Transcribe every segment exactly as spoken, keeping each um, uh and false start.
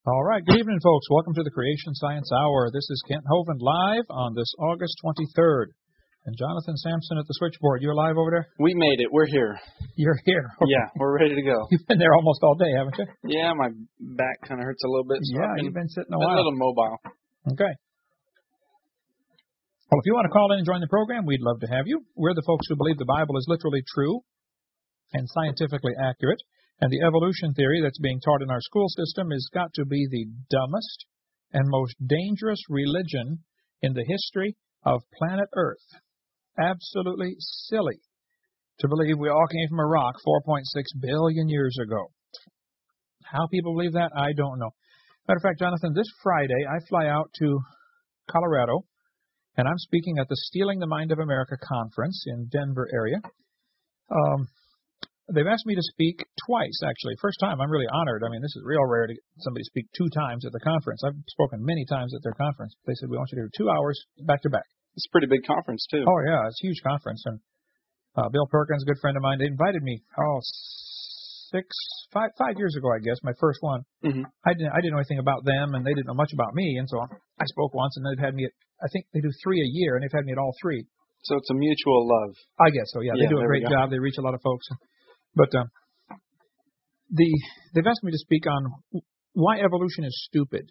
All right. Good evening, folks. Welcome to the Creation Science Hour. This is Kent Hovind live on this August twenty-third. And Jonathan Sampson at the switchboard. You're live over there? We made it. We're here. You're here. Okay. Yeah, we're ready to go. You've been there almost all day, haven't you? Yeah, my back kind of hurts a little bit. So yeah, I've been, you've been sitting a been while. a little mobile. Okay. Well, if you want to call in and join the program, we'd love to have you. We're the folks who believe the Bible is literally true and scientifically accurate. And the evolution theory that's being taught in our school system has got to be the dumbest and most dangerous religion in the history of planet Earth. Absolutely silly to believe we all came from a rock four point six billion years ago. How people believe that, I don't know. Matter of fact, Jonathan, this Friday I fly out to Colorado, and I'm speaking at the Stealing the Mind of America conference in Denver area. Um, They've asked me to speak twice, actually. First time, I'm really honored. I mean, this is real rare to get somebody speak two times at the conference. I've spoken many times at their conference. They said, we want you to do two hours back to back. It's a pretty big conference, too. Oh, yeah, it's a huge conference. And uh, Bill Perkins, a good friend of mine, they invited me, oh, six, five, five years ago, I guess, my first one. Mm-hmm. I didn't, I didn't know anything about them, and they didn't know much about me. And so I spoke once, and they've had me at, I think they do three a year, and they've had me at all three. So it's a mutual love. I guess so, yeah. yeah They do a great job. They reach a lot of folks. But uh, the they've asked me to speak on why evolution is stupid.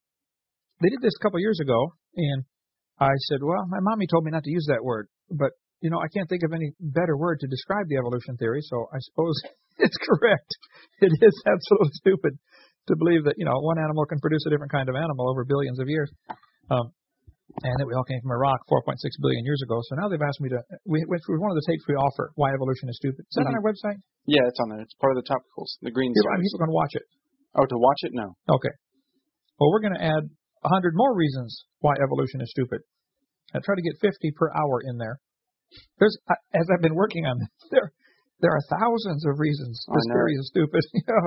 They did this a couple years ago, and I said, well, my mommy told me not to use that word. But, you know, I can't think of any better word to describe the evolution theory, so I suppose it's correct. It is absolutely stupid to believe that, you know, one animal can produce a different kind of animal over billions of years. Um, and that we all came from a rock four point six billion years ago. So now they've asked me to, we went through one of the tapes we offer, Why Evolution is Stupid. Is that mm-hmm. on our website? Yeah, it's on there. It's part of the topicals, the green People, series. people can watch it. Oh, to watch it? No. Okay. Well, we're going to add one hundred more reasons why evolution is stupid. I try to get fifty per hour in there. There's, as I've been working on this, there, there are thousands of reasons this theory is stupid.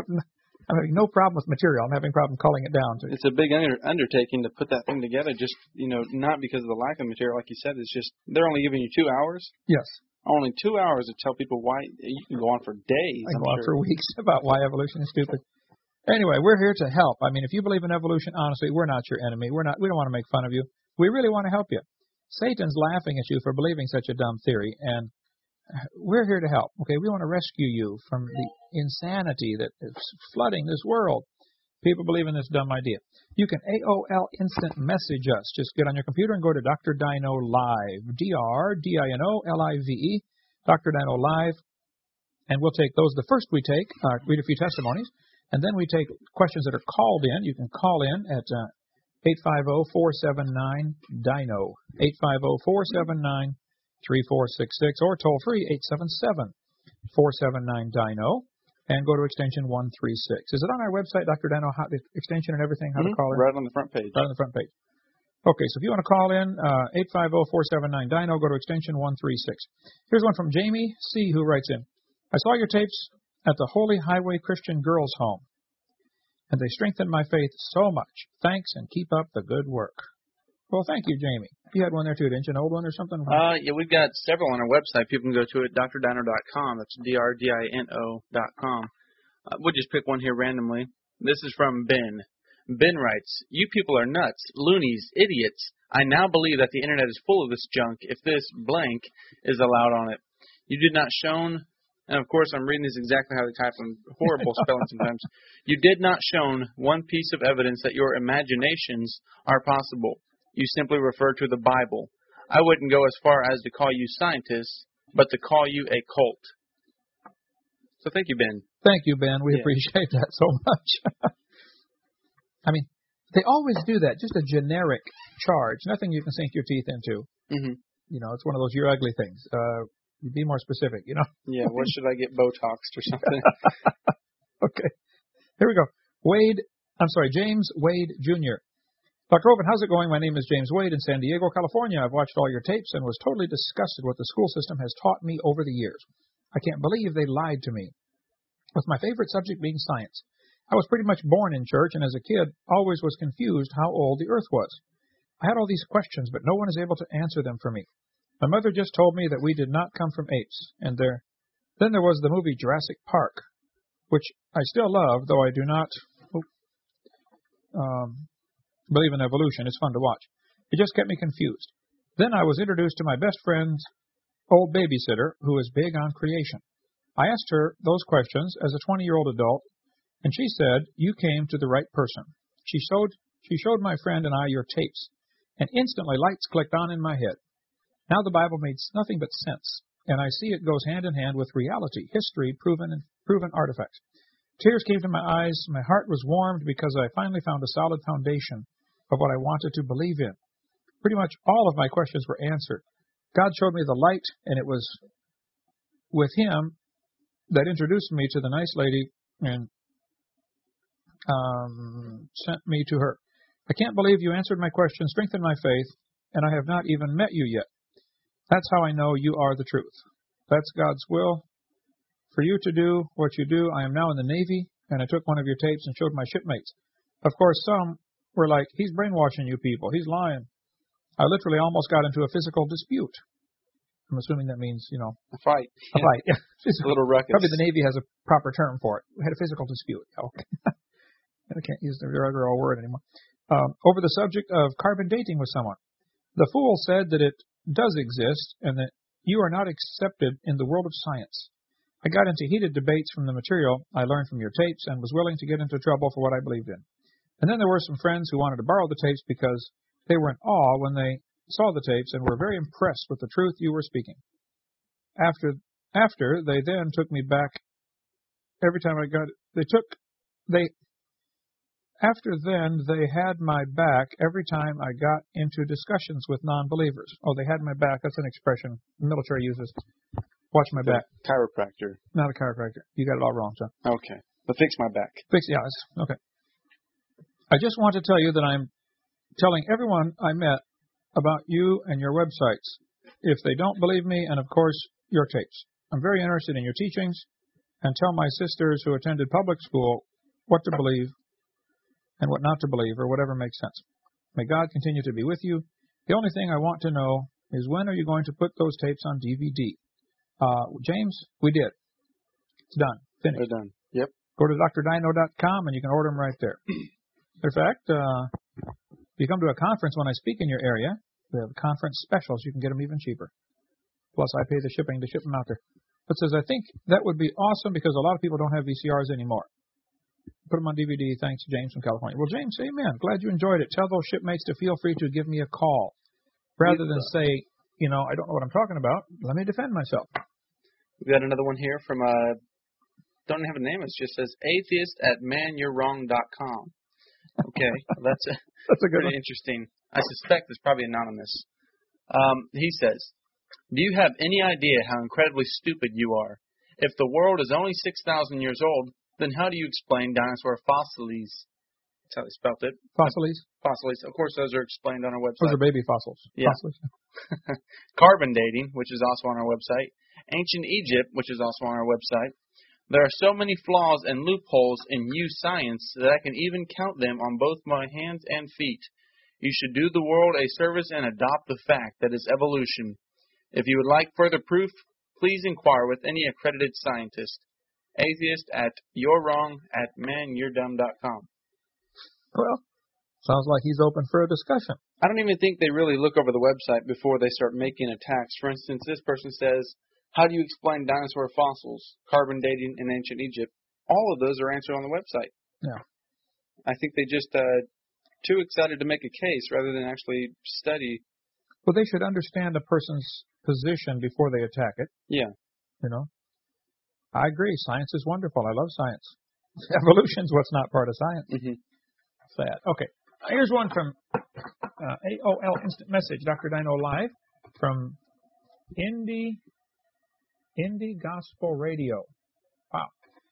I'm having no problem with material. I'm having a problem calling it down. It's a big under, undertaking to put that thing together, just, you know, not because of the lack of material, like you said. It's just, they're only giving you two hours. Yes. Only two hours to tell people why. You can go on for days. I can I'm go on sure. for weeks about why evolution is stupid. Anyway, we're here to help. I mean, if you believe in evolution, honestly, we're not your enemy. We're not. We don't want to make fun of you. We really want to help you. Satan's laughing at you for believing such a dumb theory, and we're here to help. Okay, we want to rescue you from the insanity that is flooding this world. People believe in this dumb idea. You can A O L instant message us. Just get on your computer and go to Doctor Dino Live. D R D I N O L I V E. Doctor Dino Live. And we'll take those. The first we take, uh, read a few testimonies, and then we take questions that are called in. You can call in at uh, eight five zero, four seven nine, D I N O. eight five zero, four seven nine, three four six six, or toll free eight seven seven, four seven nine, D I N O. And go to extension one three six. Is it on our website, Doctor Dino, how, the extension and everything, how mm-hmm. to call in? Right on the front page. Right on the front page. Okay, so if you want to call in, uh, eight five zero, four seven nine, D I N O, go to extension one three six. Here's one from Jamie C., who writes in, I saw your tapes at the Holy Highway Christian Girls Home, and they strengthened my faith so much. Thanks, and keep up the good work. Well, thank you, Jamie. You had one there, too, didn't you? An old one or something? Uh, yeah, we've got several on our website. People can go to it, D R dino dot com. That's D R D I N O dot com. Uh, we'll just pick one here randomly. This is from Ben. Ben writes, you people are nuts, loonies, idiots. I now believe that the Internet is full of this junk if this blank is allowed on it. You did not shown, and of course I'm reading this exactly how they type them, horrible spelling sometimes. You did not shown one piece of evidence that your imaginations are possible. You simply refer to the Bible. I wouldn't go as far as to call you scientists, but to call you a cult. So thank you, Ben. Thank you, Ben. We yeah. appreciate that so much. I mean, they always do that, just a generic charge, nothing you can sink your teeth into. Mm-hmm. You know, it's one of those you're ugly things. Uh, be more specific, you know. Yeah, what should I get Botoxed or something? Okay. Here we go. Wade, I'm sorry, James Wade Junior Doctor Hovind, how's it going? My name is James Wade in San Diego, California. I've watched all your tapes and was totally disgusted with the school system has taught me over the years. I can't believe they lied to me. With my favorite subject being science. I was pretty much born in church, and as a kid, always was confused how old the earth was. I had all these questions, but no one is able to answer them for me. My mother just told me that we did not come from apes, and there. Then there was the movie Jurassic Park, which I still love, though I do not. um, believe in evolution. It's fun to watch. It just kept me confused. Then I was introduced to my best friend's old babysitter, who is big on creation. I asked her those questions as a twenty-year-old adult, and she said, "You came to the right person." She showed she showed my friend and I your tapes, and instantly lights clicked on in my head. Now the Bible makes nothing but sense, and I see it goes hand in hand with reality, history, proven and proven artifacts. Tears came to my eyes. My heart was warmed because I finally found a solid foundation of what I wanted to believe in. Pretty much all of my questions were answered. God showed me the light, and it was with Him that introduced me to the nice lady and um, sent me to her. I can't believe you answered my question, strengthened my faith, and I have not even met you yet. That's how I know you are the truth. That's God's will for you to do what you do. I am now in the Navy, and I took one of your tapes and showed my shipmates. Of course, some were like, "He's brainwashing you people. He's lying." I literally almost got into a physical dispute. I'm assuming that means, you know, a fight. A yeah. fight. Yeah. A little ruckus. Probably the Navy has a proper term for it. We had a physical dispute. Okay. I can't use the regular old word anymore. Um, over the subject of carbon dating with someone. The fool said that it does exist and that you are not accepted in the world of science. I got into heated debates from the material I learned from your tapes and was willing to get into trouble for what I believed in. And then there were some friends who wanted to borrow the tapes because they were in awe when they saw the tapes and were very impressed with the truth you were speaking. After after they then took me back every time I got they took they after then they had my back every time I got into discussions with non-believers. Oh, they had my back. That's an expression the military uses. Watch my the back. Chiropractor. Not a chiropractor. You got it all wrong, son. Okay. But fix my back. Fix yeah, okay. I just want to tell you that I'm telling everyone I met about you and your websites, if they don't believe me, and of course, your tapes. I'm very interested in your teachings, and tell my sisters who attended public school what to believe and what not to believe, or whatever makes sense. May God continue to be with you. The only thing I want to know is when are you going to put those tapes on D V D? Uh, James, we did. It's done. Finished. They're done. Yep. Go to D R dino dot com and you can order them right there. In fact, uh, if you come to a conference when I speak in your area, we have conference specials. You can get them even cheaper. Plus, I pay the shipping to ship them out there. But says, I think that would be awesome because a lot of people don't have V C Rs anymore. Put them on D V D. Thanks, James from California. Well, James, amen. Glad you enjoyed it. Tell those shipmates to feel free to give me a call. Rather than say, you know, I don't know what I'm talking about, let me defend myself. We've got another one here from, uh, don't have a name. It just says atheist at man you're wrong dot com. Okay, that's a, that's a good pretty one. interesting. I suspect it's probably anonymous. Um, he says, do you have any idea how incredibly stupid you are? If the world is only six thousand years old, then how do you explain dinosaur fossils? That's how they spelt it. Fossils? Fossils. Of course, those are explained on our website. Those are baby fossils. Yeah. Fossils. Carbon dating, which is also on our website. Ancient Egypt, which is also on our website. There are so many flaws and loopholes in you science that I can even count them on both my hands and feet. You should do the world a service and adopt the fact that it's evolution. If you would like further proof, please inquire with any accredited scientist. Atheist at you're wrong at man you're dumb dot com. Well, sounds like he's open for a discussion. I don't even think they really look over the website before they start making attacks. For instance, this person says, how do you explain dinosaur fossils, carbon dating in ancient Egypt? All of those are answered on the website. Yeah. I think they just uh, too excited to make a case rather than actually study. Well, they should understand a person's position before they attack it. Yeah. You know? I agree. Science is wonderful. I love science. Evolution's what's not part of science. Mm-hmm. Sad. Okay. Here's one from uh, A O L Instant Message, Doctor Dino Live, from Indie, Indie Gospel Radio. Wow.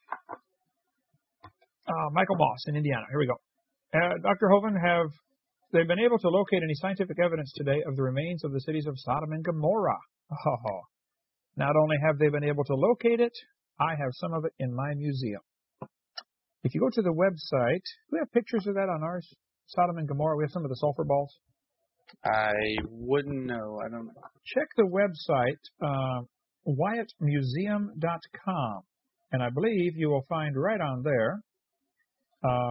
Uh, Michael Moss in Indiana. Here we go. Uh, Doctor Hovind, have they been able to locate any scientific evidence today of the remains of the cities of Sodom and Gomorrah? Oh. Not only have they been able to locate it, I have some of it in my museum. If you go to the website, do we have pictures of that on ours? Sodom and Gomorrah. We have some of the sulfur balls. I wouldn't know. I don't know. Check the website, uh, Wyatt Museum dot com, and I believe you will find right on there uh,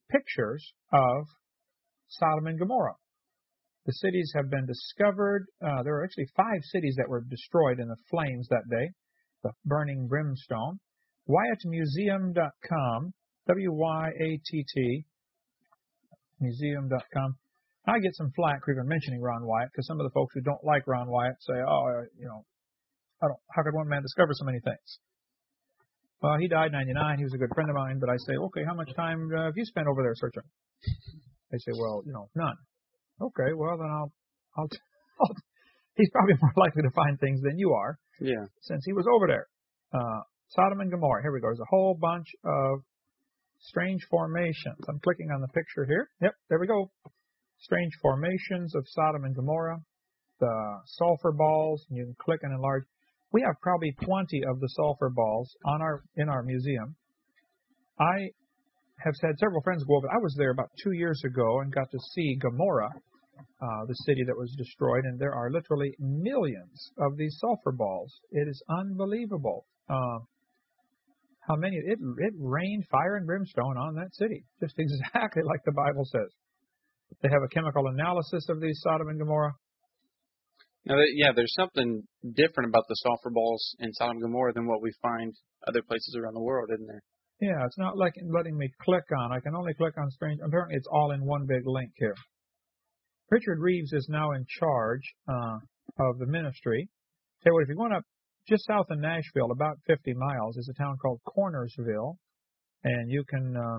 pictures of Sodom and Gomorrah. The cities have been discovered. Uh, there were actually five cities that were destroyed in the flames that day, the burning brimstone. Wyatt Museum dot com, W Y A T T, museum dot com. I get some flack for even mentioning Ron Wyatt, because some of the folks who don't like Ron Wyatt say, oh, uh, you know, I don't, how could one man discover so many things? Well, he died in ninety-nine. He was a good friend of mine, but I say, okay, how much time uh, have you spent over there searching? They say, well, you know, none. Okay, well, then I'll, I'll, I'll, he's probably more likely to find things than you are. Yeah. Since he was over there. Uh, Sodom and Gomorrah. Here we go. There's a whole bunch of strange formations. I'm clicking on the picture here. Yep, there we go. Strange formations of Sodom and Gomorrah. The sulfur balls. And you can click and enlarge. We have probably twenty of the sulfur balls on our in our museum. I have had several friends go over. I was there about two years ago and got to see Gomorrah, uh, the city that was destroyed, and there are literally millions of these sulfur balls. It is unbelievable. Uh, how many? It it rained fire and brimstone on that city, just exactly like the Bible says. They have a chemical analysis of these Sodom and Gomorrah. Now, yeah, there's something different about the sulfur balls in Sodom and Gomorrah than what we find other places around the world, isn't there? Yeah, it's not like letting me click on. I can only click on strange. Apparently, it's all in one big link here. Richard Reeves is now in charge uh, of the ministry. Tell you what, if you're going up just south of Nashville, about fifty miles, is a town called Cornersville, and you can uh,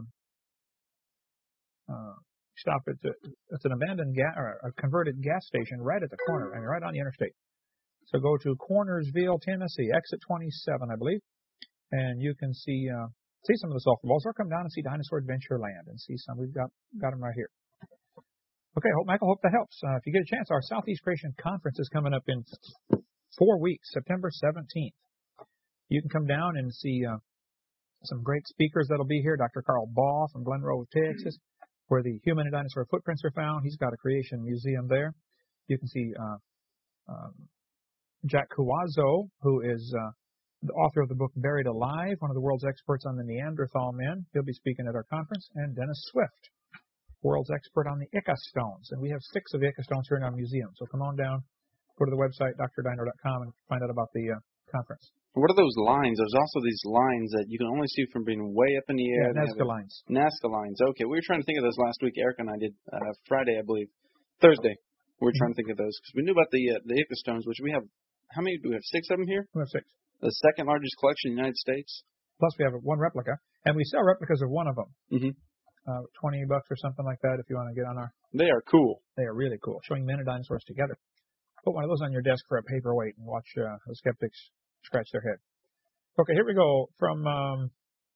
uh, stop at the, it's an abandoned gas or a converted gas station right at the corner, I mean, right on the interstate. So go to Cornersville, Tennessee, exit twenty-seven, I believe, and you can see. Uh, See some of the sulfur balls, or come down and see Dinosaur Adventure Land and see some. We've got got them right here. Okay, hope, Michael, hope that helps. Uh, if you get a chance, our Southeast Creation Conference is coming up in four weeks, September seventeenth. You can come down and see uh, some great speakers that'll be here. Doctor Carl Baugh from Glen Rose, Texas, where the human and dinosaur footprints are found. He's got a creation museum there. You can see uh, um, Jack Cuazzo, who is uh, the author of the book Buried Alive, one of the world's experts on the Neanderthal men. He'll be speaking at our conference. And Dennis Swift, world's expert on the Ica stones. And we have six of the Ica stones here in our museum. So come on down, go to the website, D R dino dot com, and find out about the uh, conference. What are those lines? There's also these lines that you can only see from being way up in the air. Yeah, Nazca lines. Nazca lines. Okay, we were trying to think of those last week. Eric and I did uh, Friday, I believe. Thursday. We were mm-hmm. trying to think of those because we knew about the uh, the Ica stones, which we have. How many do we have? Six of them here? We have six. The second largest collection in the United States. Plus, we have one replica, and we sell replicas of one of them. Mm-hmm. Uh, Twenty bucks or something like that, if you want to get on our. They are cool. They are really cool, showing men and dinosaurs together. Put one of those on your desk for a paperweight and watch uh, the skeptics scratch their head. Okay, here we go. From um,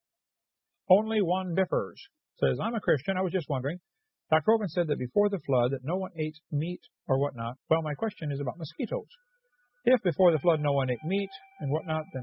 Only One Differs says, I'm a Christian. I was just wondering. Doctor Hovind said that before the flood that no one ate meat or whatnot. Well, my question is about mosquitoes. If before the flood no one ate meat and whatnot, then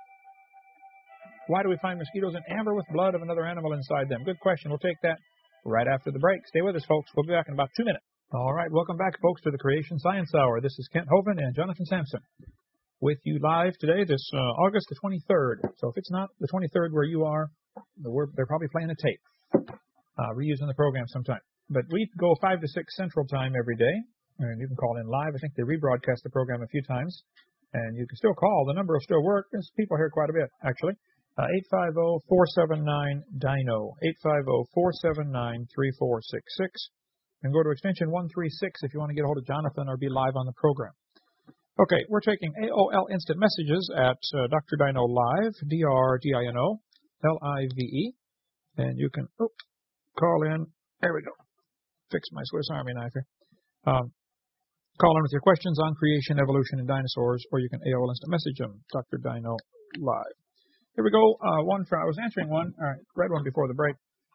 why do we find mosquitoes in amber with blood of another animal inside them? Good question. We'll take that right after the break. Stay with us, folks. We'll be back in about two minutes. All right. Welcome back, folks, to the Creation Science Hour. This is Kent Hovind and Jonathan Sampson with you live today, this uh, August the twenty-third. So if it's not the twenty-third where you are, they're probably playing a tape, uh, reusing the program sometime. But we go five to six Central Time every day. And you can call in live. I think they rebroadcast the program a few times. And you can still call. The number will still work. There's people here quite a bit, actually. Uh, eight five zero, four seven nine, D I N O. eight five zero, four seven nine, three four six six. And go to extension one three six if you want to get a hold of Jonathan or be live on the program. Okay, we're taking A O L Instant Messages at uh, Doctor Dino Live, D R D I N O L I V E. And you can oh, call in. There we go. Fix my Swiss Army knife here. Um, Call in with your questions on creation, evolution, and dinosaurs, or you can A O L Instant Message them, Doctor Dino Live. Here we go. Uh, one for, I was answering one, all right, read one before the break,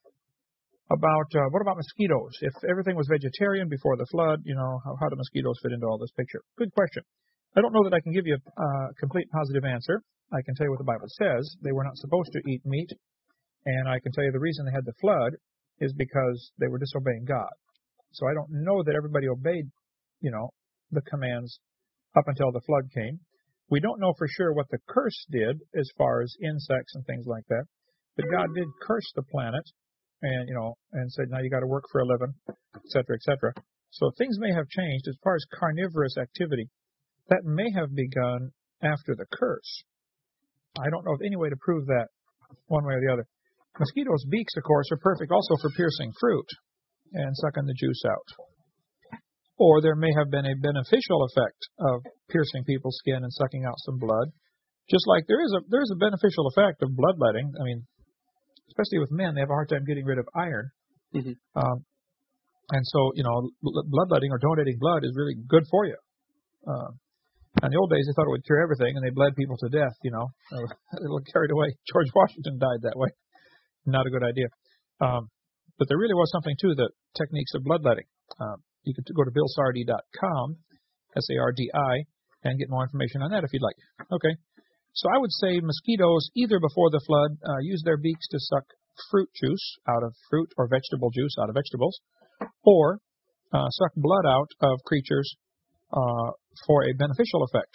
about uh, what about mosquitoes? If everything was vegetarian before the flood, you know, how, how do mosquitoes fit into all this picture? Good question. I don't know that I can give you a uh, complete positive answer. I can tell you what the Bible says. They were not supposed to eat meat, and I can tell you the reason they had the flood is because they were disobeying God. So I don't know that everybody obeyed you know, the commands up until the flood came. We don't know for sure what the curse did as far as insects and things like that. But God did curse the planet and you know, and said now you got to work for a living, et cetera, et cetera. So things may have changed as far as carnivorous activity. That may have begun after the curse. I don't know of any way to prove that one way or the other. Mosquitoes' beaks, of course, are perfect also for piercing fruit and sucking the juice out. Or there may have been a beneficial effect of piercing people's skin and sucking out some blood, just like there is a there is a beneficial effect of bloodletting. I mean, especially with men, they have a hard time getting rid of iron. Mm-hmm. Um, and so, you know, bloodletting or donating blood is really good for you. Uh, in the old days, they thought it would cure everything, and they bled people to death, you know. They were carried away. George Washington died that way. Not a good idea. Um, but there really was something to the techniques of bloodletting. Um, you could go to bill sardi dot com, S A R D I, and get more information on that if you'd like. Okay. So I would say mosquitoes, either before the flood, uh, use their beaks to suck fruit juice out of fruit or vegetable juice out of vegetables, or uh, suck blood out of creatures uh, for a beneficial effect.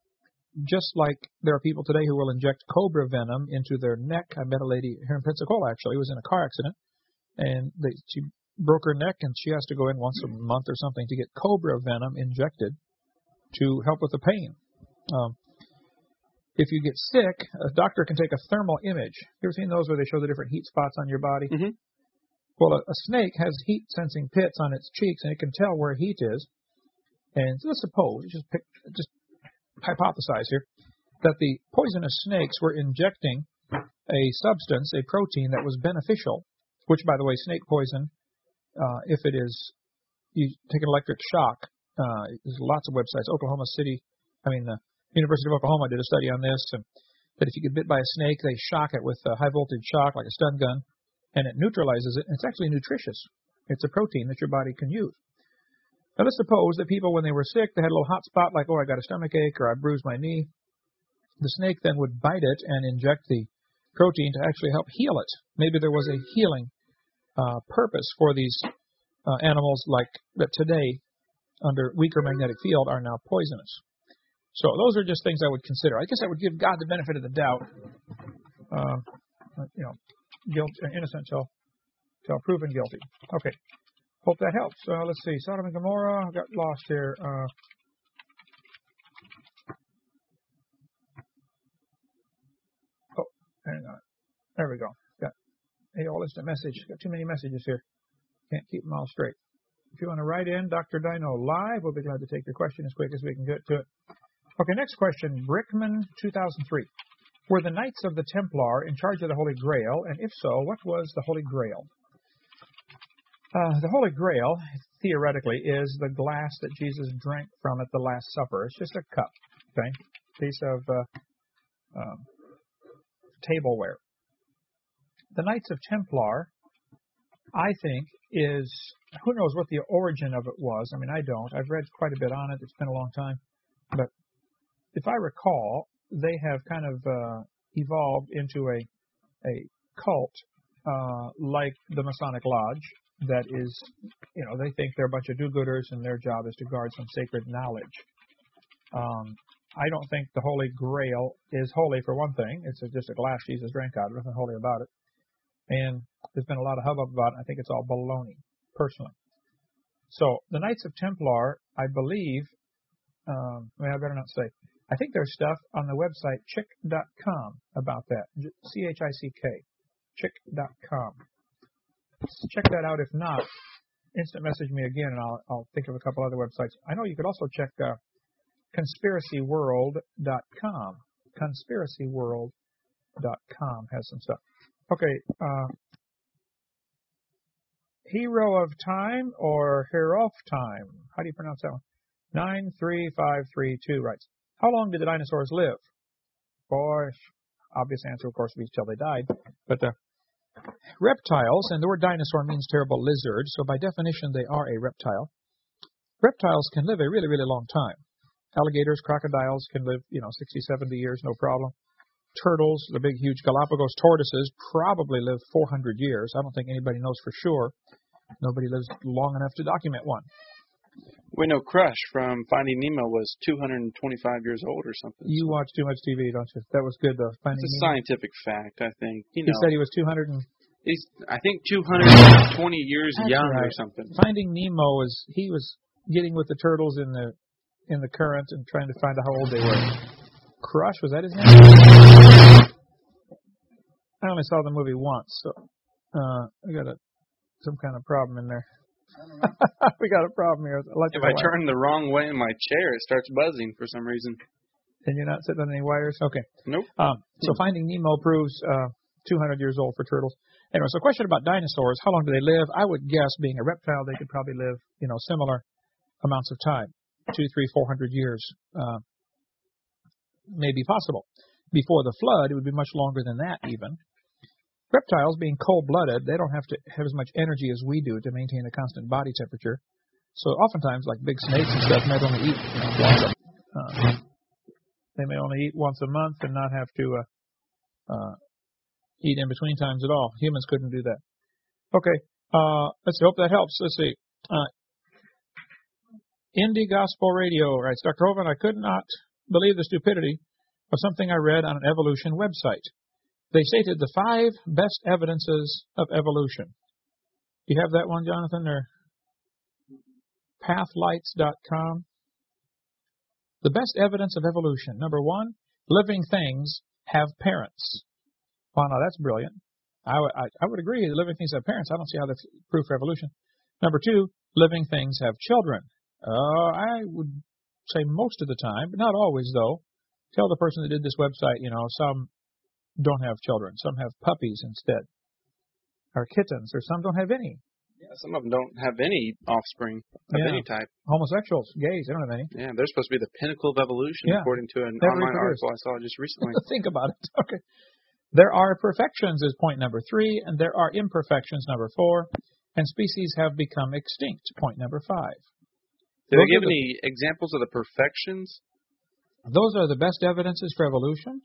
Just like there are people today who will inject cobra venom into their neck. I met a lady here in Pensacola, actually, who was in a car accident, and they, she broke her neck, and she has to go in once a month or something to get cobra venom injected to help with the pain. Um, if you get sick, a doctor can take a thermal image. You ever seen those where they show the different heat spots on your body? Mm-hmm. Well, a, a snake has heat-sensing pits on its cheeks, and it can tell where heat is. And let's suppose, just pick, just hypothesize here, that the poisonous snakes were injecting a substance, a protein that was beneficial, which, by the way, snake poison, uh, if it is, you take an electric shock, uh, there's lots of websites. Oklahoma City, I mean, the University of Oklahoma did a study on this, and that if you get bit by a snake, they shock it with a high-voltage shock, like a stun gun, and it neutralizes it, and it's actually nutritious. It's a protein that your body can use. Now, let's suppose that people, when they were sick, they had a little hot spot, like, oh, I got a stomach ache, or I bruised my knee. The snake then would bite it and inject the protein to actually help heal it. Maybe there was a healing uh, purpose for these uh, animals like that today, under weaker magnetic field, are now poisonous. So those are just things I would consider. I guess I would give God the benefit of the doubt. Uh, you know, guilt, innocent till, till proven guilty. Okay. Hope that helps. Uh, let's see. Sodom and Gomorrah. I got lost here. Uh, oh, hang on. There we go. Got a all instant message. Got too many messages here. Can't keep them all straight. If you want to write in, Doctor Dino Live, we'll be glad to take your question as quick as we can get to it. Okay, next question. Brickman two thousand three. Were the Knights of the Templar in charge of the Holy Grail? And if so, what was the Holy Grail? Uh, the Holy Grail, theoretically, is the glass that Jesus drank from at the Last Supper. It's just a cup, okay? Piece of uh, um, tableware. The Knights of Templar, I think, is, who knows what the origin of it was. I mean, I don't. I've read quite a bit on it. It's been a long time. But if I recall, they have kind of uh, evolved into a, a cult uh, like the Masonic Lodge. That is, you know, they think they're a bunch of do-gooders and their job is to guard some sacred knowledge. Um, I don't think the Holy Grail is holy, for one thing. It's a, just a glass Jesus drank out of it. Nothing holy about it. And there's been a lot of hubbub about it. I think it's all baloney, personally. So the Knights of Templar, I believe, um, well, I better not say. I think there's stuff on the website chick dot com about that. C H I C K. chick dot com. Check that out. If not, instant message me again, and I'll, I'll think of a couple other websites. I know you could also check uh, conspiracy world dot com. conspiracy world dot com has some stuff. Okay. Uh, Hero of Time or Hero of Time? How do you pronounce that one? nine three five three two writes, how long did the dinosaurs live? Boy, obvious answer, of course, would be till they died. But uh, reptiles, and the word dinosaur means terrible lizard, so by definition they are a reptile. Reptiles can live a really, really long time. Alligators, crocodiles can live, you know, sixty, seventy years, no problem. Turtles, the big, huge Galapagos tortoises, probably live four hundred years. I don't think anybody knows for sure. Nobody lives long enough to document one. We know Crush from Finding Nemo was two hundred twenty-five years old or something. You watch too much T V, don't you? That was good, though. Finding it's a Nemo. Scientific fact, I think. You He know. said he was two hundred He's, I think, two hundred twenty years That's young right. or something. Finding Nemo was he was getting with the turtles in the in the current and trying to find out how old they were. Crush, was that his name? I only saw the movie once, so uh, we got a some kind of problem in there. We got a problem here. If I turn the wrong way in my chair, it starts buzzing for some reason. And you're not sitting on any wires? Okay. Nope. Um, so Finding Nemo proves uh, two hundred years old for turtles. Anyway, so question about dinosaurs. How long do they live? I would guess, being a reptile, they could probably live, you know, similar amounts of time. Two, three, four hundred years uh, may be possible. Before the flood, it would be much longer than that even. Reptiles, being cold-blooded, they don't have to have as much energy as we do to maintain a constant body temperature. So oftentimes, like big snakes and stuff, might only eat, you know, once a, uh, they may only eat once a month and not have to uh, uh, eat in between times at all. Humans couldn't do that. Okay, uh, let's see. Hope that helps. Let's see. Uh, Indie Gospel Radio writes, Doctor Hovind, I could not believe the stupidity of something I read on an evolution website. They stated the five best evidences of evolution. Do you have that one, Jonathan, or pathlights dot com? The best evidence of evolution. Number one, living things have parents. Wow, now that's brilliant. I, w- I, I would agree that living things have parents. I don't see how that's proof for evolution. Number two, living things have children. Uh, I would say most of the time, but not always, though. Tell the person that did this website, you know, some don't have children. Some have puppies instead, or kittens, or some don't have any. Yeah, some of them don't have any offspring of yeah. any type. Homosexuals, gays, they don't have any. Yeah, they're supposed to be the pinnacle of evolution, yeah. according to an Never online reproduced. article I saw just recently. Think about it. Okay. There are perfections is point number three, and there are imperfections, number four, and species have become extinct, point number five. Did Those they give the, any examples of the perfections? Those are the best evidences for evolution?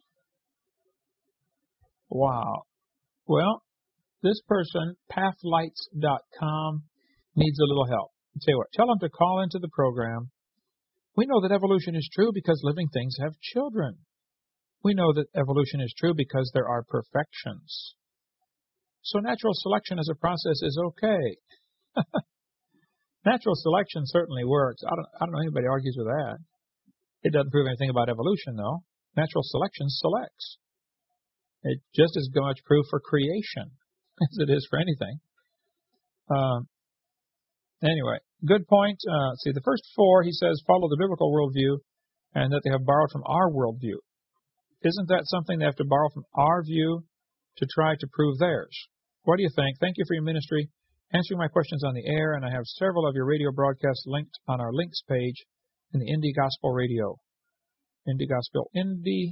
Wow. Well, this person, pathlights dot com, needs a little help. I'll tell you what, tell them to call into the program. We know that evolution is true because living things have children. We know that evolution is true because there are perfections. So natural selection as a process is okay. Natural selection certainly works. I don't, I don't know anybody argues with that. It doesn't prove anything about evolution, though. Natural selection selects. It's just as much proof for creation as it is for anything. Um, anyway, good point. Uh, see, the first four, he says, follow the biblical worldview and that they have borrowed from our worldview. Isn't that something they have to borrow from our view to try to prove theirs? What do you think? Thank you for your ministry, answering my questions on the air, and I have several of your radio broadcasts linked on our links page in the Indie Gospel Radio. Indie Gospel, Indie,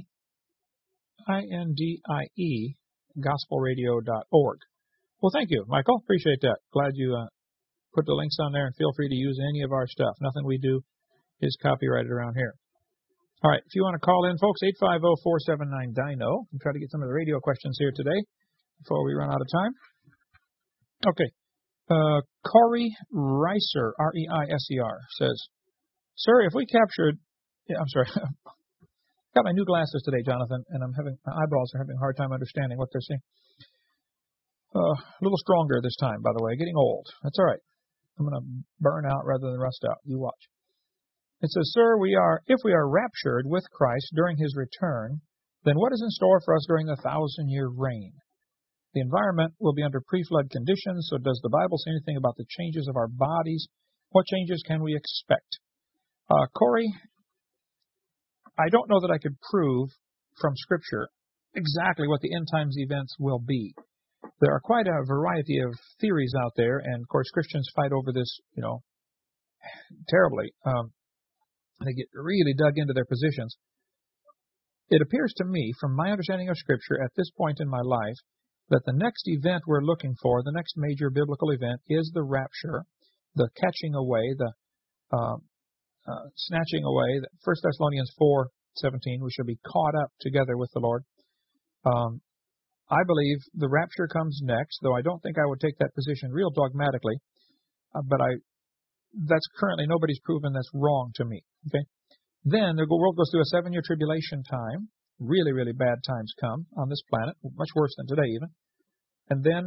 I N D I E, gospel radio dot org. Well, thank you, Michael. Appreciate that. Glad you uh, put the links on there, and feel free to use any of our stuff. Nothing we do is copyrighted around here. All right, if you want to call in, folks, eight five zero, four seven nine, D I N O. We'll try to get some of the radio questions here today before we run out of time. Okay. Uh, Corey Reiser, R E I S E R, says, Sir, if we captured... Yeah, I'm sorry. Got my new glasses today, Jonathan, and I'm having my eyeballs are having a hard time understanding what they're saying. Uh, a little stronger this time, by the way. Getting old. That's all right. I'm going to burn out rather than rust out. You watch. It says, Sir, we are if we are raptured with Christ during his return, then what is in store for us during the thousand-year reign? The environment will be under pre-flood conditions, so does the Bible say anything about the changes of our bodies? What changes can we expect? Uh, Corey, I don't know that I could prove from Scripture exactly what the end times events will be. There are quite a variety of theories out there, and of course Christians fight over this, you know, terribly. Um, they get really dug into their positions. It appears to me, from my understanding of Scripture at this point in my life, that the next event we're looking for, the next major biblical event, is the rapture, the catching away, the uh, uh, snatching away. First Thessalonians four seventeen, we shall be caught up together with the Lord. Um, I believe the rapture comes next, though I don't think I would take that position real dogmatically. Uh, but I, that's currently, nobody's proven that's wrong to me. Okay. Then the world goes through a seven-year tribulation time. Really, really bad times come on this planet, much worse than today even. And then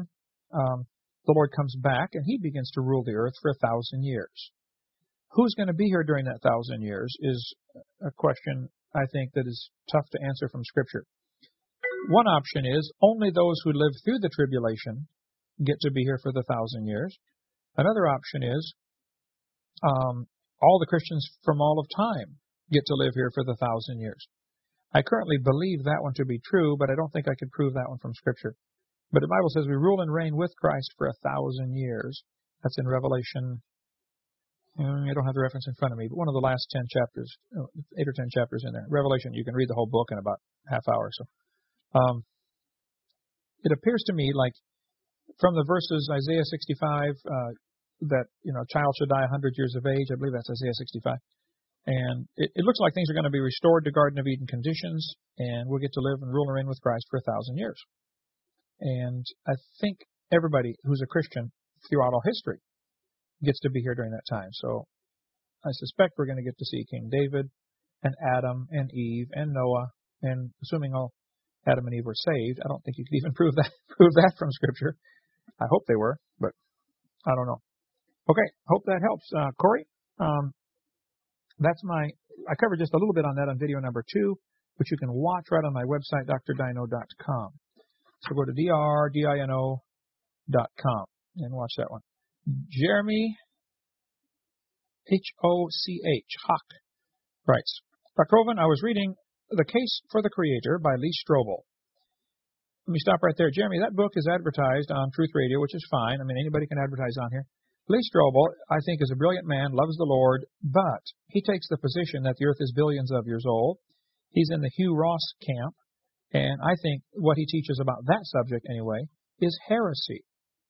um, the Lord comes back and he begins to rule the earth for a thousand years. Who's going to be here during that thousand years is a question, I think, that is tough to answer from Scripture. One option is only those who live through the tribulation get to be here for the thousand years. Another option is um, all the Christians from all of time get to live here for the thousand years. I currently believe that one to be true, but I don't think I could prove that one from Scripture. But the Bible says we rule and reign with Christ for a thousand years. That's in Revelation. I don't have the reference in front of me, but one of the last ten chapters, eight or ten chapters in there. Revelation, you can read the whole book in about half hour or so. Um, it appears to me like from the verses Isaiah sixty-five, uh, that, you know, a child should die one hundred years of age. I believe that's Isaiah sixty-five. And it, it looks like things are going to be restored to Garden of Eden conditions, and we'll get to live and rule and reign with Christ for a thousand years. And I think everybody who's a Christian throughout all history gets to be here during that time. So I suspect we're going to get to see King David and Adam and Eve and Noah, and assuming all Adam and Eve were saved. I don't think you could even prove that prove that from Scripture. I hope they were, but I don't know. Okay, hope that helps. Uh, Corey, um, that's my, I covered just a little bit on that on video number two, which you can watch right on my website, d r dino dot com. So go to d r dino dot com and watch that one. Jeremy, H O C H, Hock, writes, Doctor Hovind, I was reading The Case for the Creator by Lee Strobel. Let me stop right there. Jeremy, that book is advertised on Truth Radio, which is fine. I mean, anybody can advertise on here. Lee Strobel, I think, is a brilliant man, loves the Lord, but he takes the position that the earth is billions of years old. He's in the Hugh Ross camp, and I think what he teaches about that subject, anyway, is heresy.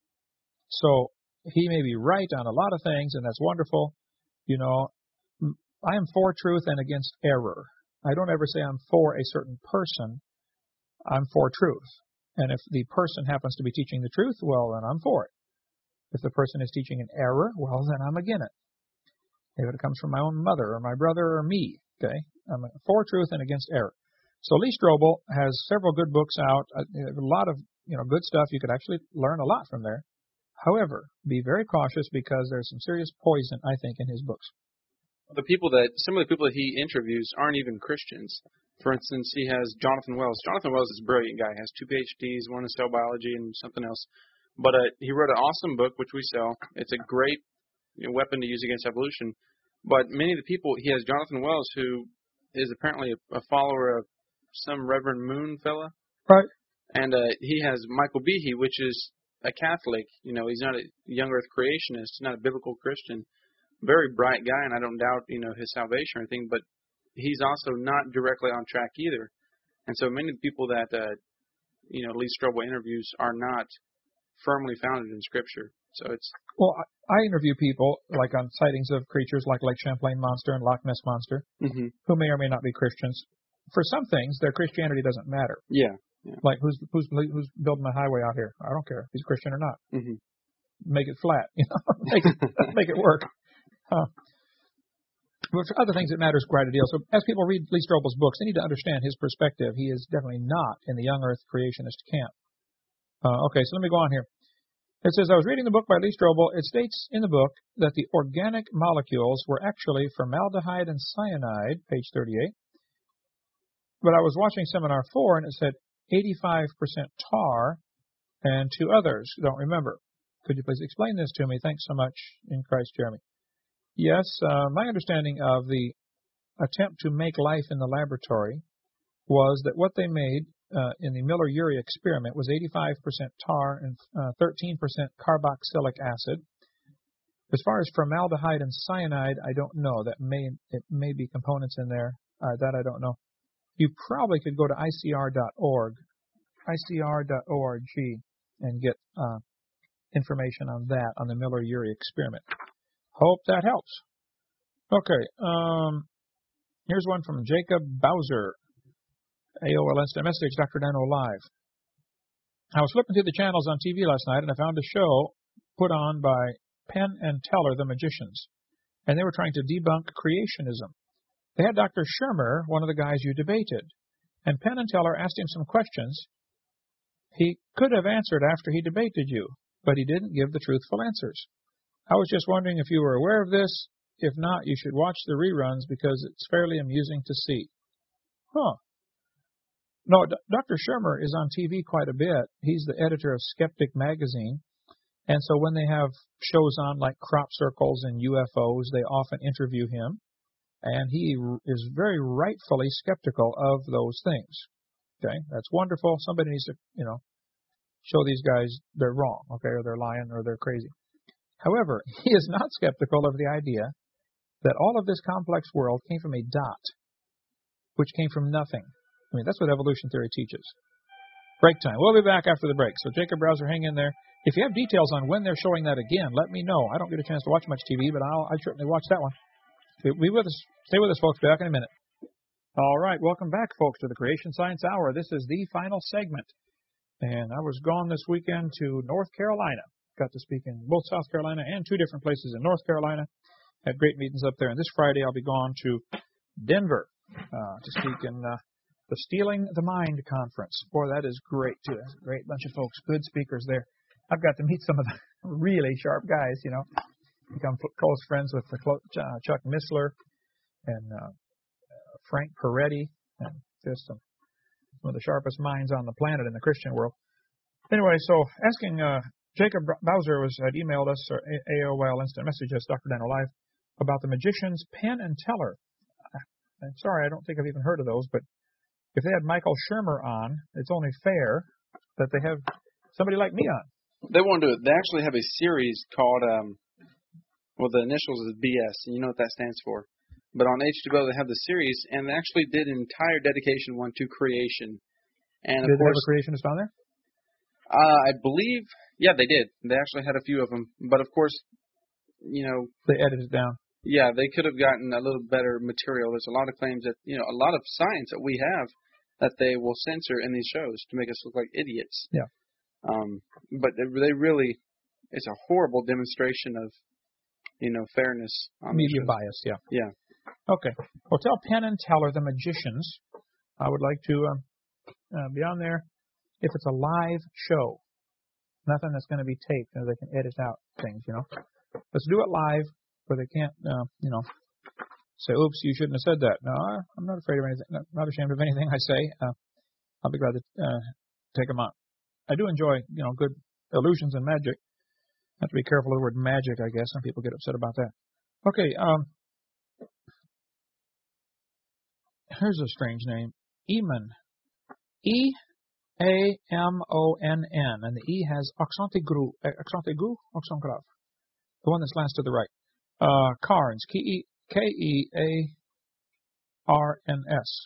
So he may be right on a lot of things, and that's wonderful. You know, I am for truth and against error. I don't ever say I'm for a certain person. I'm for truth. And if the person happens to be teaching the truth, well, then I'm for it. If the person is teaching an error, well, then I'm against it. If it comes from my own mother or my brother or me, okay, I'm for truth and against error. So Lee Strobel has several good books out, a, a lot of, you know, good stuff. You could actually learn a lot from there. However, be very cautious because there's some serious poison, I think, in his books. The people that, some of the people that he interviews aren't even Christians. For instance, he has Jonathan Wells. Jonathan Wells is a brilliant guy. He has two P H Ds, one in cell biology and something else. But uh, he wrote an awesome book, which we sell. It's a great, you know, weapon to use against evolution. But many of the people, he has Jonathan Wells, who is apparently a, a follower of some Reverend Moon fella. Right. And uh, he has Michael Behe, which is a Catholic. You know, he's not a young earth creationist, not a biblical Christian. Very bright guy, and I don't doubt, you know, his salvation or anything, but he's also not directly on track either. And so many of the people that, uh, you know, Lee Strobel interviews are not firmly founded in Scripture. So it's... Well, I interview people, like on sightings of creatures like Lake Champlain Monster and Loch Ness Monster, mm-hmm. who may or may not be Christians. For some things, their Christianity doesn't matter. Yeah. yeah. Like, who's who's who's building my highway out here? I don't care if he's Christian or not. Mm-hmm. Make it flat, you know, make it make it work. Huh. But for other things, it matters quite a deal. So as people read Lee Strobel's books, they need to understand his perspective. He is definitely not in the young earth creationist camp. Uh, okay, so let me go on here. It says, I was reading the book by Lee Strobel. It states in the book that the organic molecules were actually formaldehyde and cyanide, page thirty-eight. But I was watching Seminar four, and it said eighty-five percent tar and two others. Don't remember. Could you please explain this to me? Thanks so much, in Christ, Jeremy. Yes, uh, my understanding of the attempt to make life in the laboratory was that what they made uh, in the Miller-Urey experiment was eighty-five percent tar and uh, thirteen percent carboxylic acid. As far as formaldehyde and cyanide, I don't know. That may it may be components in there. Uh, that I don't know. You probably could go to I C R dot org, I C R dot org, and get uh, information on that, on the Miller-Urey experiment. Hope that helps. Okay, um, here's one from Jacob Bowser, A O L Instant Message, Doctor Dino Live. I was flipping through the channels on T V last night, and I found a show put on by Penn and Teller, the magicians, and they were trying to debunk creationism. They had Doctor Shermer, one of the guys you debated, and Penn and Teller asked him some questions he could have answered after he debated you. but he didn't give the truthful answers. I was just wondering if you were aware of this. If not, you should watch the reruns because it's fairly amusing to see. Huh. No, D- Doctor Shermer is on T V quite a bit. He's the editor of Skeptic Magazine. And so when they have shows on like crop circles and U F Os, they often interview him. And he is very rightfully skeptical of those things. Okay, that's wonderful. Somebody needs to, you know, show these guys they're wrong, okay, or they're lying or they're crazy. However, he is not skeptical of the idea that all of this complex world came from a dot, which came from nothing. I mean, that's what evolution theory teaches. Break time. We'll be back after the break. So, Jacob Browser, hang in there. If you have details on when they're showing that again, let me know. I don't get a chance to watch much T V, but I'll I certainly watch that one. Be with us. Stay with us, folks. Be back in a minute. All right. Welcome back, folks, to the Creation Science Hour. This is the final segment. And I was gone this weekend to North Carolina. Got to speak in both South Carolina and two different places in North Carolina. Had great meetings up there. And this Friday I'll be gone to Denver uh, to speak in uh, the Stealing the Mind Conference. Boy, that is great, too. That's a great bunch of folks, good speakers there. I've got to meet some of the really sharp guys, you know. Become close friends with the uh, Chuck Missler and uh, Frank Peretti, and just some, some of the sharpest minds on the planet in the Christian world. Anyway, so asking uh, Jacob Bowser was had emailed us, or A O L instant message us, Doctor Daniel Live, about the magicians Penn and Teller. I'm sorry, I don't think I've even heard of those, but if they had Michael Shermer on, it's only fair that they have somebody like me on. They won't do it. They actually have a series called, um, well, the initials is B S, and you know what that stands for. But on H two O, they have the series, and they actually did an entire dedication one to creation. And did of course, they have a creationist on there? Uh, I believe, yeah, they did. They actually had a few of them. But of course, you know, they edited it down. Yeah, they could have gotten a little better material. There's a lot of claims that, you know, a lot of science that we have that they will censor in these shows to make us look like idiots. Yeah. Um, but they, they really, it's a horrible demonstration of, you know, fairness. On Media bias, yeah. Yeah. Okay. Well, tell Penn and Teller, the magicians, I would like to um, uh, be on there if it's a live show. Nothing that's going to be taped, and they can edit out things, you know. Let's do it live, where they can't, uh, you know, say, oops, you shouldn't have said that. No, I'm not afraid of anything. Not, not ashamed of anything I say. Uh, I'll be glad to uh, take them on. I do enjoy, you know, good illusions and magic. Have to be careful of the word magic, I guess. Some people get upset about that. Okay, um, here's a strange name. Eamon. E A M O N N. And the E has accent aigu. Accent aigu? Accent grave. The one that's last to the right. Uh, Carnes. K E A R N S.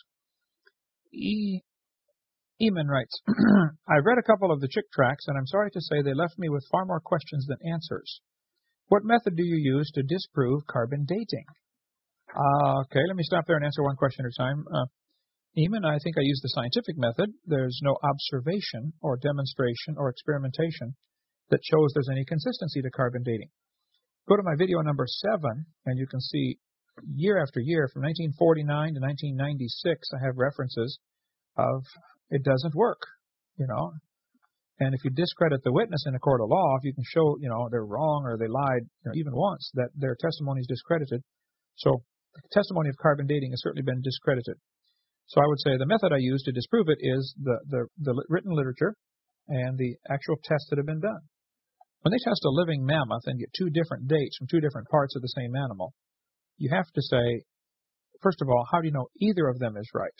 E. Eamon writes, I've read a couple of the Chick tracts, and I'm sorry to say they left me with far more questions than answers. What method do you use to disprove carbon dating? Uh, okay, let me stop there and answer one question at a time. Uh, Eamon, I think I use the scientific method. There's no observation or demonstration or experimentation that shows there's any consistency to carbon dating. Go to my video number seven, and you can see year after year, from nineteen forty-nine to nineteen ninety-six, I have references of it doesn't work, you know. And if you discredit the witness in a court of law, if you can show, you know, they're wrong or they lied, you know, even once, that their testimony is discredited. So the testimony of carbon dating has certainly been discredited. So I would say the method I use to disprove it is the, the, the written literature and the actual tests that have been done. When they test a living mammoth and get two different dates from two different parts of the same animal, you have to say, first of all, how do you know either of them is right?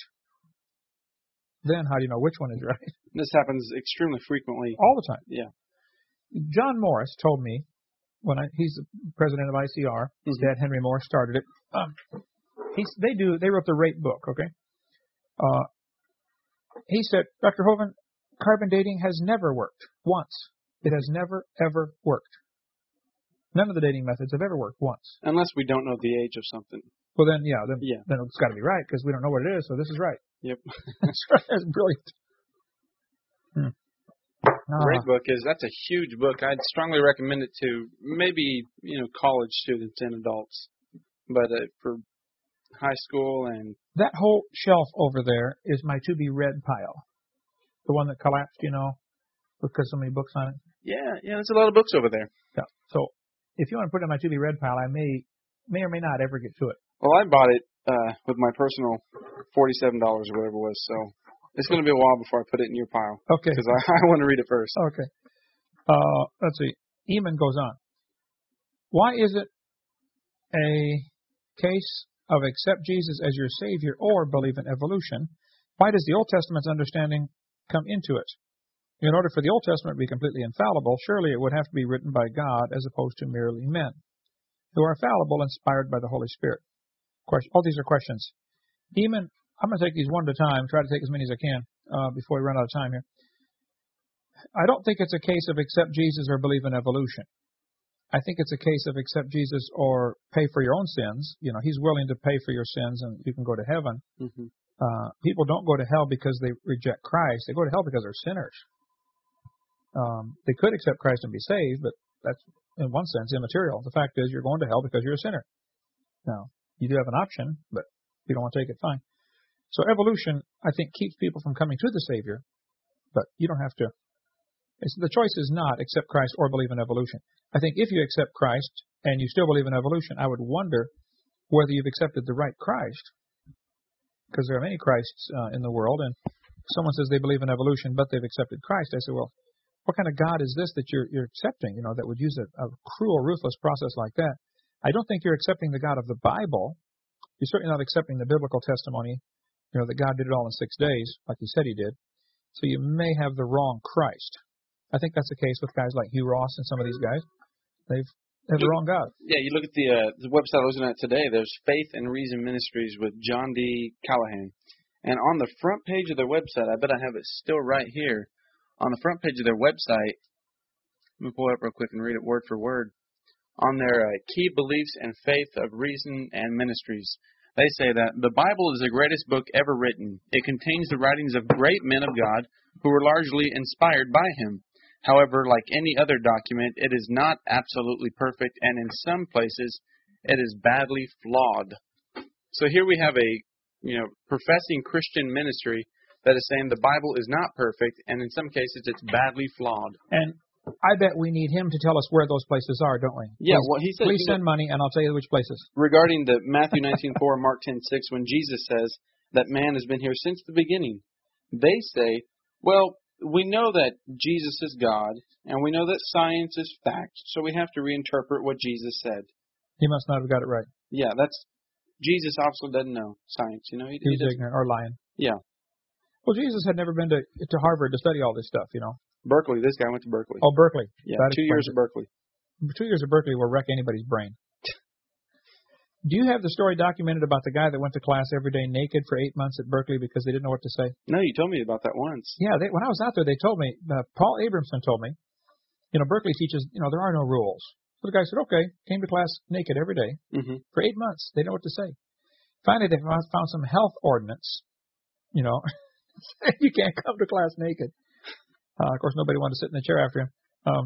Then how do you know which one is right? This happens extremely frequently. All the time. Yeah. John Morris told me, when I, he's the president of I C R, his mm-hmm. dad Henry Morris started it. Um, he's, they do. They wrote the rate book, okay? Uh, he said, Doctor Hovind, carbon dating has never worked once. It has never, ever worked. None of the dating methods have ever worked once. Unless we don't know the age of something. Well, then, yeah, then, yeah. then it's got to be right, because we don't know what it is, so this is right. Yep. That's right. That's brilliant. Hmm. The Rate Book is, that's a huge book. I'd strongly recommend it to maybe, you know, college students and adults. But uh, for high school and... That whole shelf over there is my to-be-read pile. The one that collapsed, you know, because so many books on it. Yeah, yeah, there's a lot of books over there. Yeah. So if you want to put it in my to be read pile, I may may or may not ever get to it. Well, I bought it uh, with my personal forty-seven dollars or whatever it was, so it's going to be a while before I put it in your pile. Okay. Because I, I want to read it first. Okay. Uh, let's see. Eamon goes on. Why is it a case of accept Jesus as your Savior or believe in evolution? Why does the Old Testament's understanding come into it? In order for the Old Testament to be completely infallible, surely it would have to be written by God as opposed to merely men, who are fallible, inspired by the Holy Spirit. Question, all these are questions. Eamon, I'm going to take these one at a time, try to take as many as I can uh, before we run out of time here. I don't think it's a case of accept Jesus or believe in evolution. I think it's a case of accept Jesus or pay for your own sins. You know, he's willing to pay for your sins and you can go to heaven. Mm-hmm. Uh, people don't go to hell because they reject Christ. They go to hell because they're sinners. Um, they could accept Christ and be saved, but that's, in one sense, immaterial. The fact is, you're going to hell because you're a sinner. Now, you do have an option, but if you don't want to take it, fine. So evolution, I think, keeps people from coming to the Savior, but you don't have to. It's, the choice is not accept Christ or believe in evolution. I think if you accept Christ and you still believe in evolution, I would wonder whether you've accepted the right Christ, because there are many Christs uh, in the world, and someone says they believe in evolution, but they've accepted Christ. I say, well, what kind of God is this that you're, you're accepting, you know, that would use a, a cruel, ruthless process like that? I don't think you're accepting the God of the Bible. You're certainly not accepting the biblical testimony, you know, that God did it all in six days, like he said he did. So you may have the wrong Christ. I think that's the case with guys like Hugh Ross and some of these guys. They've they have the wrong God. Yeah, you look at the uh, the website I was looking at today. There's Faith and Reason Ministries with John D. Callahan. And on the front page of their website, I bet I have it still right here. On the front page of their website, let me pull it up real quick and read it word for word. On their uh, key beliefs and faith of Reason and Ministries, they say that the Bible is the greatest book ever written. It contains the writings of great men of God who were largely inspired by him. However, like any other document, it is not absolutely perfect, and in some places, it is badly flawed. So here we have a, you know, professing Christian ministry that is saying the Bible is not perfect, and in some cases, it's badly flawed. And I bet we need him to tell us where those places are, don't we? Yeah, please, well, he says, please you know, send money, and I'll tell you which places. Regarding the Matthew nineteen four, Mark ten six, when Jesus says that man has been here since the beginning, they say, well, we know that Jesus is God, and we know that science is fact, so we have to reinterpret what Jesus said. He must not have got it right. Yeah, that's Jesus obviously doesn't know science. You know, he, he was he ignorant or lying. Yeah. Well, Jesus had never been to to Harvard to study all this stuff, you know. Berkeley. This guy went to Berkeley. Oh, Berkeley. Yeah, that two years at Berkeley. Two years at Berkeley will wreck anybody's brain. Do you have the story documented about the guy that went to class every day naked for eight months at Berkeley because they didn't know what to say? No, you told me about that once. Yeah, they, when I was out there, they told me, uh, Paul Abramson told me, you know, Berkeley teaches, you know, there are no rules. So the guy said, okay, came to class naked every day mm-hmm. for eight months. They didn't know what to say. Finally, they found some health ordinance, you know, you can't come to class naked. Uh, of course, nobody wanted to sit in the chair after him. Um,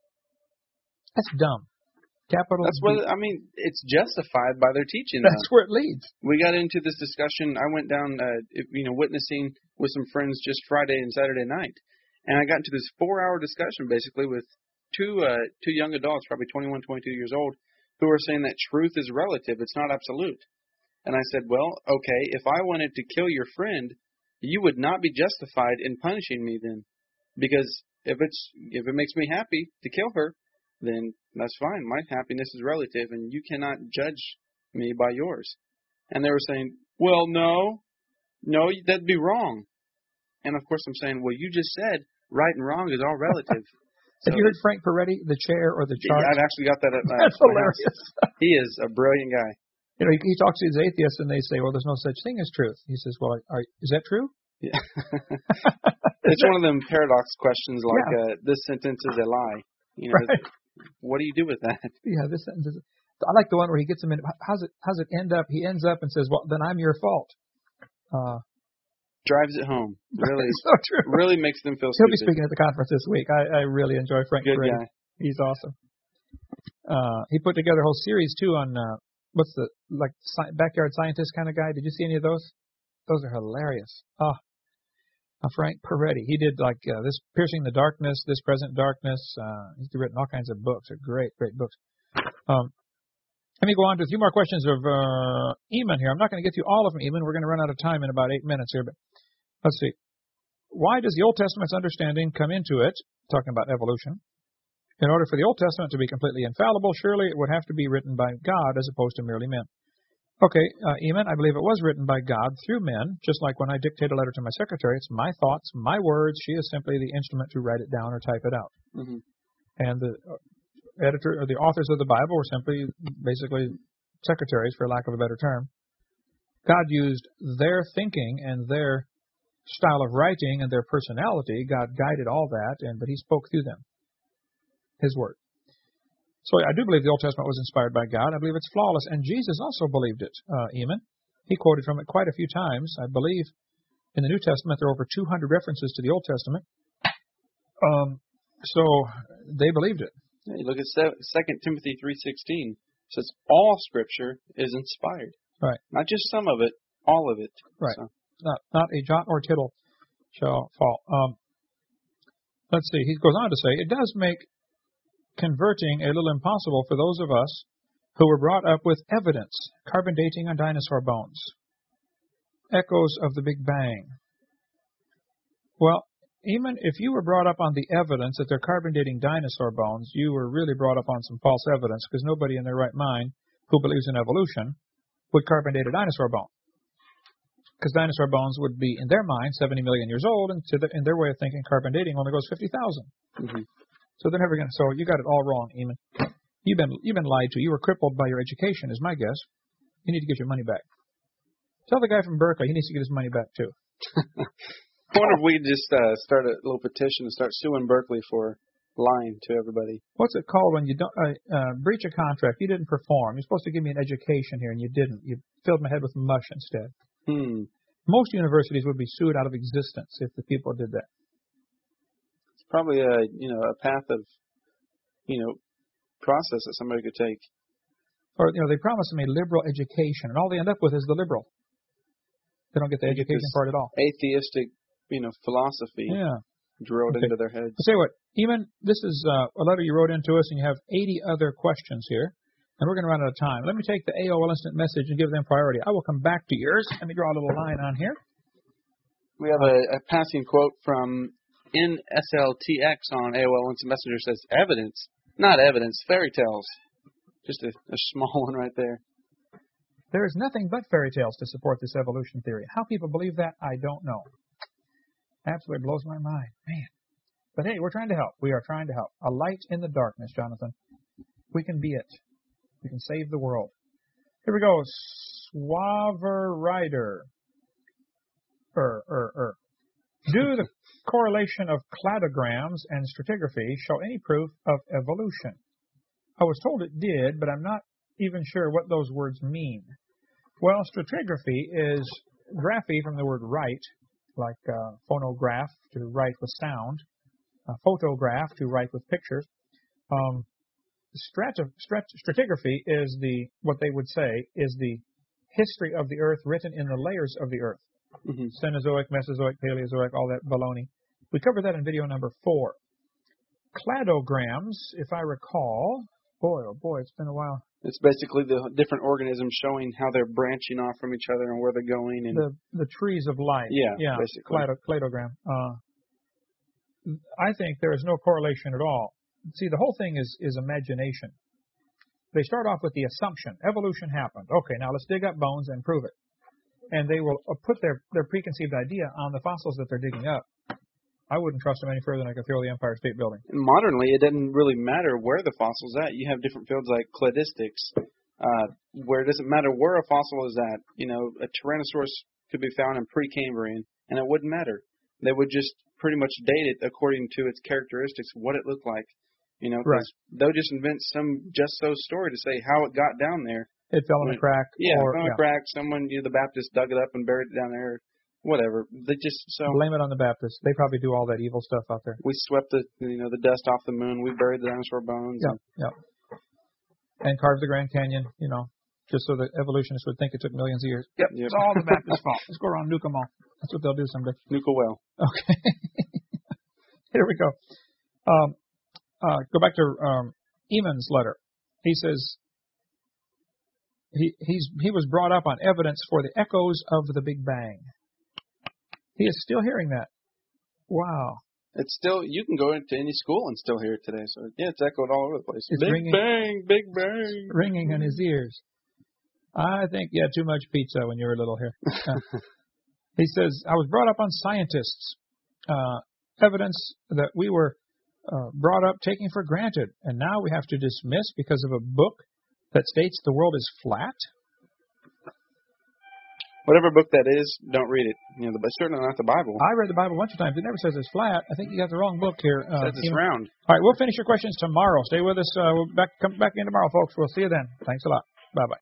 that's dumb. Capital. That's what I mean. It's justified by their teaching. That's though. where it leads. We got into this discussion. I went down, uh, you know, witnessing with some friends just Friday and Saturday night, and I got into this four-hour discussion basically with two uh, two young adults, probably twenty-one, twenty-two years old, who were saying that truth is relative. It's not absolute. And I said, well, okay, if I wanted to kill your friend, you would not be justified in punishing me then, because if it's if it makes me happy to kill her, then that's fine. My happiness is relative, and you cannot judge me by yours. And they were saying, well, no, no, that'd be wrong. And, of course, I'm saying, well, you just said right and wrong is all relative. Have so, you heard Frank Peretti, the chair or the chart? I've actually got that at my That's my hilarious. house. He is a brilliant guy. You know, he, he talks to these atheists, and they say, well, there's no such thing as truth. He says, well, are, is that true? Yeah. It's one of them paradox questions like, yeah. uh, this sentence is a lie. You know, right. What do you do with that? Yeah, this sentence is. I like the one where he gets him in. How's it? How's it end up? He ends up and says, "Well, then I'm your fault." Uh, Drives it home. Really, so true. Really makes them feel. He'll stupid. be speaking at the conference this week. I, I really enjoy Frank Good Peretti. guy. He's awesome. Uh, he put together a whole series too on uh, what's the like sci- backyard scientist kind of guy. Did you see any of those? Those are hilarious. Oh, Uh, Frank Peretti. He did like uh, this Piercing the Darkness, This Present Darkness. Uh, he's written all kinds of books. They're great, great books. Um, let me go on to a few more questions of uh, Eamon here. I'm not going to get to all of them, Eamon. We're going to run out of time in about eight minutes here. But let's see. Why does the Old Testament's understanding come into it, talking about evolution? In order for the Old Testament to be completely infallible, surely it would have to be written by God as opposed to merely men. Okay, uh, Eamon, I believe it was written by God through men, just like when I dictate a letter to my secretary. It's my thoughts, my words. She is simply the instrument to write it down or type it out. Mm-hmm. And the editor or the authors of the Bible were simply basically secretaries, for lack of a better term. God used their thinking and their style of writing and their personality. God guided all that, and but He spoke through them, His Word. So I do believe the Old Testament was inspired by God. I believe it's flawless, and Jesus also believed it, uh, Eamon. He quoted from it quite a few times. I believe in the New Testament there are over two hundred references to the Old Testament. Um, so they believed it. Yeah, you look at Second Timothy three sixteen. It says all Scripture is inspired. Right. Not just some of it, all of it. Right. So. Not, not a jot or tittle shall fall. Um, let's see. He goes on to say, it does make converting a little impossible for those of us who were brought up with evidence, carbon dating on dinosaur bones, echoes of the Big Bang. Well, even if you were brought up on the evidence that they're carbon dating dinosaur bones, you were really brought up on some false evidence, because nobody in their right mind who believes in evolution would carbon date a dinosaur bone. Because dinosaur bones would be, in their mind, seventy million years old, and to the, in their way of thinking, carbon dating only goes fifty thousand. Mm-hmm. So they're never going to. So you got it all wrong, Eamon. You've been you've been lied to. You were crippled by your education, is my guess. You need to get your money back. Tell the guy from Berkeley he needs to get his money back too. I wonder if we just uh, start a little petition and start suing Berkeley for lying to everybody. What's it called when you don't uh, uh, breach a contract? You didn't perform. You're supposed to give me an education here, and you didn't. You filled my head with mush instead. Hmm. Most universities would be sued out of existence if the people did that. It's probably a you know a path of you know process that somebody could take. Or you know they promise them a liberal education, and all they end up with is the liberal. They don't get the education part at all. Atheistic, you know, philosophy. Yeah. Drilled okay. into their heads. I'll tell you what, Eamon, this is uh, a letter you wrote into us, and you have eighty other questions here. And we're going to run out of time. Let me take the A O L Instant Message and give them priority. I will come back to yours. Let me draw a little line on here. We have a, a passing quote from N S L T X on A O L Instant Messenger. Says, evidence, not evidence, fairy tales. Just a, a small one right there. There is nothing but fairy tales to support this evolution theory. How people believe that, I don't know. Absolutely blows my mind. Man. But hey, we're trying to help. We are trying to help. A light in the darkness, Jonathan. We can be it. We can save the world. Here we go. Suaver Rider. Er, er, er. Do the correlation of cladograms and stratigraphy show any proof of evolution? I was told it did, but I'm not even sure what those words mean. Well, stratigraphy is graphy from the word write, like uh, phonograph, to write with sound, uh, photograph, to write with pictures. Um, Strati- strat- stratigraphy is the, what they would say, is the history of the earth written in the layers of the earth. Mm-hmm. Cenozoic, Mesozoic, Paleozoic, all that baloney. We covered that in video number four. Cladograms, if I recall, boy, oh boy, it's been a while. It's basically the different organisms showing how they're branching off from each other and where they're going. And the the trees of life. Yeah, yeah basically. Clado- cladogram. Uh, I think there is no correlation at all. See, the whole thing is, is imagination. They start off with the assumption. Evolution happened. Okay, now let's dig up bones and prove it. And they will put their, their preconceived idea on the fossils that they're digging up. I wouldn't trust them any further than I could throw the Empire State Building. Modernly, it doesn't really matter where the fossil's at. You have different fields like cladistics, uh, where it doesn't matter where a fossil is at. You know, a Tyrannosaurus could be found in pre-Cambrian, and it wouldn't matter. They would just pretty much date it according to its characteristics, what it looked like. You know, right. They'll just invent some just-so story to say how it got down there. It fell in a crack. Yeah, or, it fell in a yeah. crack. Someone, you know, the Baptist dug it up and buried it down there. Whatever. They just so blame it on the Baptists. They probably do all that evil stuff out there. We swept the you know the dust off the moon. We buried the dinosaur bones. Yeah, and, yeah. And carved the Grand Canyon. You know. just so the evolutionists would think it took millions of years. Yep, Yep. it's all the Baptist fault. Let's go around and nuke them all. That's what they'll do someday. Nuke a well. Okay. Here we go. Um, uh, go back to um, Eamon's letter. He says he he's he was brought up on evidence for the echoes of the Big Bang. He is still hearing that. Wow. It's still, you can go into any school and still hear it today. So, yeah, it's echoed all over the place. It's Big ringing, Bang, Big Bang. ringing in his ears. I think you had too much pizza when you were little here. Uh, he says, I was brought up on scientists. Uh, evidence that we were uh, brought up taking for granted, and now we have to dismiss because of a book that states the world is flat? Whatever book that is, don't read it. You know, but certainly not the Bible. I read the Bible a bunch of times. It never says it's flat. I think you got the wrong book here. Uh, it says it's round. All right, we'll finish your questions tomorrow. Stay with us. Uh, we'll back, come back in tomorrow, folks. We'll see you then. Thanks a lot. Bye-bye.